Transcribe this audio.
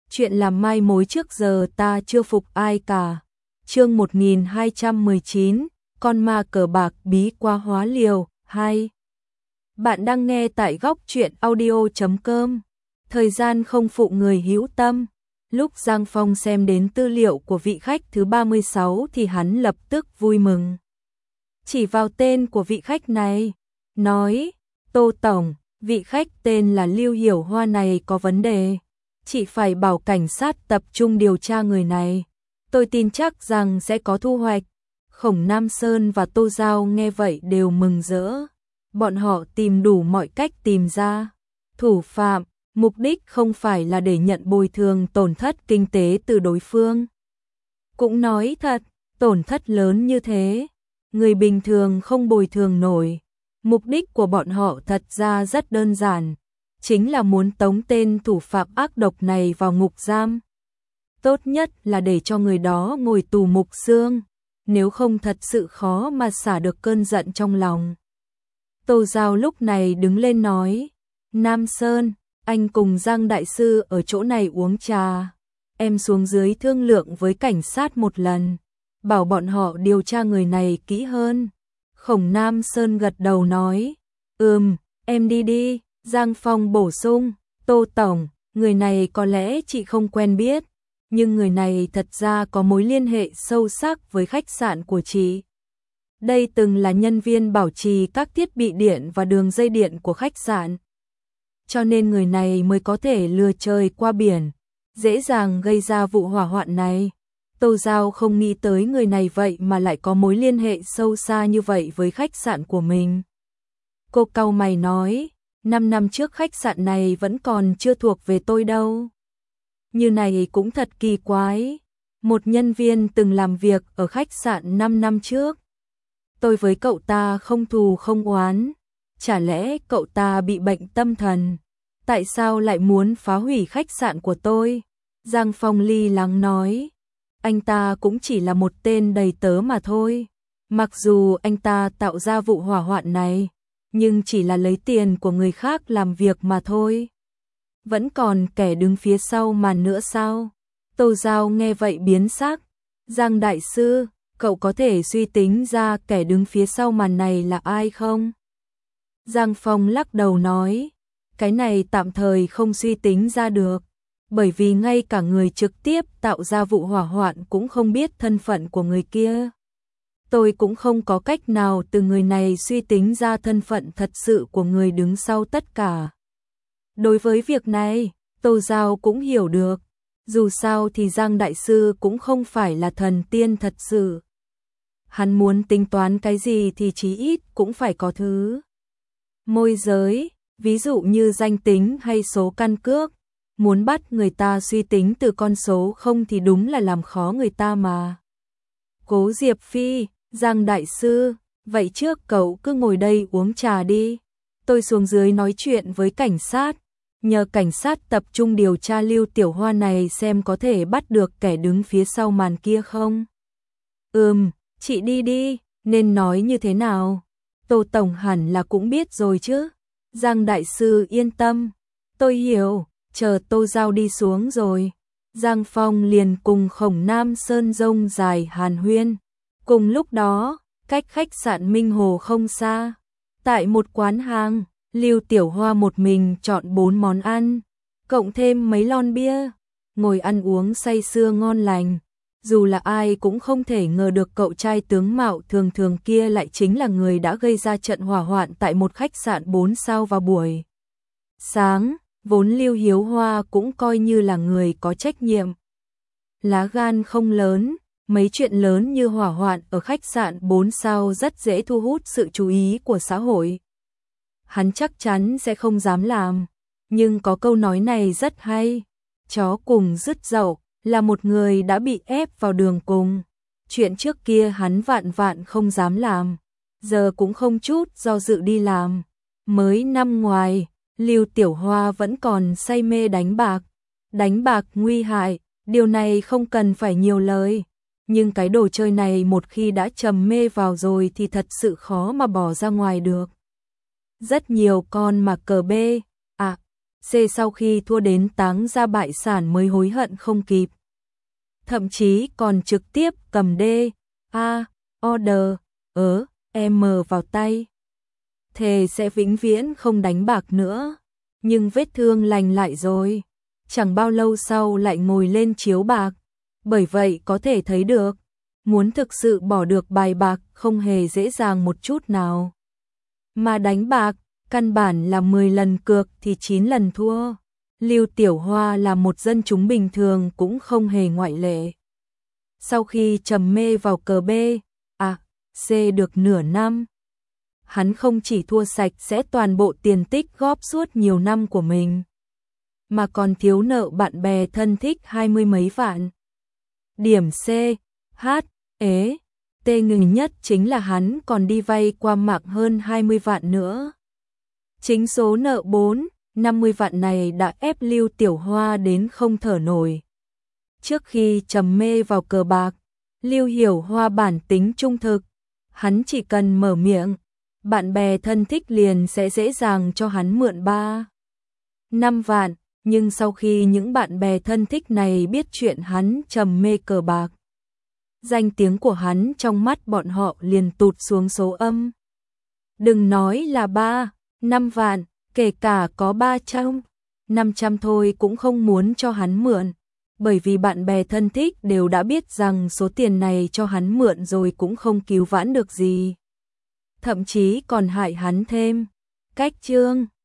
chuyện làm mai mối trước giờ ta chưa phục ai cả. Chương 1219, con ma cờ bạc bí quá hóa liều 2. Bạn đang nghe tại góc truyện audio.com. Thời gian không phụ người hữu tâm. Lúc Giang Phong xem đến tư liệu của vị khách thứ 36 thì hắn lập tức vui mừng. Chỉ vào tên của vị khách này, nói: Tô Tổng, vị khách tên là Lưu Hiểu Hoa này có vấn đề. Chỉ phải bảo cảnh sát tập trung điều tra người này. Tôi tin chắc rằng sẽ có thu hoạch. Khổng Nam Sơn và Tô Giao nghe vậy đều mừng rỡ. Bọn họ tìm đủ mọi cách tìm ra thủ phạm, mục đích không phải là để nhận bồi thường tổn thất kinh tế từ đối phương. Cũng nói thật, tổn thất lớn như thế, người bình thường không bồi thường nổi. Mục đích của bọn họ thật ra rất đơn giản, chính là muốn tống tên thủ phạm ác độc này vào ngục giam. Tốt nhất là để cho người đó ngồi tù mục xương, nếu không thật sự khó mà xả được cơn giận trong lòng. Tô Giao lúc này đứng lên nói: Nam Sơn, anh cùng Giang Đại Sư ở chỗ này uống trà. Em xuống dưới thương lượng với cảnh sát một lần, bảo bọn họ điều tra người này kỹ hơn. Khổng Nam Sơn gật đầu nói: em đi đi. Giang Phong bổ sung: Tô Tổng, người này có lẽ chị không quen biết, nhưng người này thật ra có mối liên hệ sâu sắc với khách sạn của chị. Đây từng là nhân viên bảo trì các thiết bị điện và đường dây điện của khách sạn. Cho nên người này mới có thể lừa trời qua biển, dễ dàng gây ra vụ hỏa hoạn này. Tô Giao không nghĩ tới người này vậy mà lại có mối liên hệ sâu xa như vậy với khách sạn của mình. Cô cau mày nói: 5 năm trước khách sạn này vẫn còn chưa thuộc về tôi đâu. Như này cũng thật kỳ quái. Một nhân viên từng làm việc ở khách sạn 5 năm trước. Tôi với cậu ta không thù không oán. Chả lẽ cậu ta bị bệnh tâm thần? Tại sao lại muốn phá hủy khách sạn của tôi? Giang Phong ly lắng nói: Anh ta cũng chỉ là một tên đầy tớ mà thôi. Mặc dù anh ta tạo ra vụ hỏa hoạn này, nhưng chỉ là lấy tiền của người khác làm việc mà thôi. Vẫn còn kẻ đứng phía sau màn nữa sao? Tô Giao nghe vậy biến sắc. Giang Đại Sư, cậu có thể suy tính ra kẻ đứng phía sau màn này là ai không? Giang Phong lắc đầu nói: Cái này tạm thời không suy tính ra được, bởi vì ngay cả người trực tiếp tạo ra vụ hỏa hoạn cũng không biết thân phận của người kia. Tôi cũng không có cách nào từ người này suy tính ra thân phận thật sự của người đứng sau tất cả. Đối với việc này, Tô Giao cũng hiểu được. Dù sao thì Giang Đại Sư cũng không phải là thần tiên thật sự. Hắn muốn tính toán cái gì thì chí ít cũng phải có thứ môi giới, ví dụ như danh tính hay số căn cước. Muốn bắt người ta suy tính từ con số không thì đúng là làm khó người ta mà. Cố Diệp Phi, Giang Đại Sư, vậy trước cậu cứ ngồi đây uống trà đi. Tôi xuống dưới nói chuyện với cảnh sát, nhờ cảnh sát tập trung điều tra Lưu Tiểu Hoa này xem có thể bắt được kẻ đứng phía sau màn kia không. Chị đi đi, nên nói như thế nào? Tô Tổng hẳn là cũng biết rồi chứ. Giang Đại Sư yên tâm, tôi hiểu. Chờ Tô Giao đi xuống rồi, Giang Phong liền cùng Khổng Nam Sơn rông dài hàn huyên. Cùng lúc đó, cách khách sạn Minh Hồ không xa, tại một quán hàng, Lưu Tiểu Hoa một mình chọn 4 món ăn, cộng thêm mấy lon bia, ngồi ăn uống say sưa ngon lành. Dù là ai cũng không thể ngờ được cậu trai tướng mạo thường thường kia lại chính là người đã gây ra trận hỏa hoạn tại một khách sạn 4 sao vào buổi sáng. Vốn Lưu Hiếu Hoa cũng coi như là người có trách nhiệm. Lá gan không lớn, mấy chuyện lớn như hỏa hoạn ở khách sạn 4 sao rất dễ thu hút sự chú ý của xã hội. Hắn chắc chắn sẽ không dám làm, nhưng có câu nói này rất hay: chó cùng rứt dậu, là một người đã bị ép vào đường cùng. Chuyện trước kia hắn vạn vạn không dám làm, giờ cũng không chút do dự đi làm. Mới năm ngoài, Lưu Tiểu Hoa vẫn còn say mê đánh bạc. Đánh bạc nguy hại, điều này không cần phải nhiều lời. Nhưng cái đồ chơi này một khi đã trầm mê vào rồi thì thật sự khó mà bỏ ra ngoài được. Rất nhiều con mà cờ bê, C sau khi thua đến táng ra bại sản mới hối hận không kịp. Thậm chí còn trực tiếp cầm D, A, order, M vào tay. Thề sẽ vĩnh viễn không đánh bạc nữa. Nhưng vết thương lành lại rồi. Chẳng bao lâu sau lại ngồi lên chiếu bạc. Bởi vậy có thể thấy được, muốn thực sự bỏ được bài bạc không hề dễ dàng một chút nào. Mà đánh bạc, căn bản là 10 lần cược thì 9 lần thua. Lưu Tiểu Hoa là một dân chúng bình thường cũng không hề ngoại lệ. Sau khi trầm mê vào cờ B, C được nửa năm, hắn không chỉ thua sạch sẽ toàn bộ tiền tích góp suốt nhiều năm của mình, mà còn thiếu nợ bạn bè thân thích 20 mấy vạn. Điểm C, H, T ngừng nhất chính là hắn còn đi vay qua mạng hơn 20 vạn nữa. Chính số nợ 50 vạn này đã ép Lưu Tiểu Hoa đến không thở nổi. Trước khi trầm mê vào cờ bạc, Lưu Hiểu Hoa bản tính trung thực, hắn chỉ cần mở miệng, bạn bè thân thích liền sẽ dễ dàng cho hắn mượn 5 vạn, nhưng sau khi những bạn bè thân thích này biết chuyện hắn trầm mê cờ bạc, danh tiếng của hắn trong mắt bọn họ liền tụt xuống số âm. Đừng nói là 5 vạn, kể cả có 300, 500 thôi cũng không muốn cho hắn mượn, bởi vì bạn bè thân thích đều đã biết rằng số tiền này cho hắn mượn rồi cũng không cứu vãn được gì. Thậm chí còn hại hắn thêm. Cách chương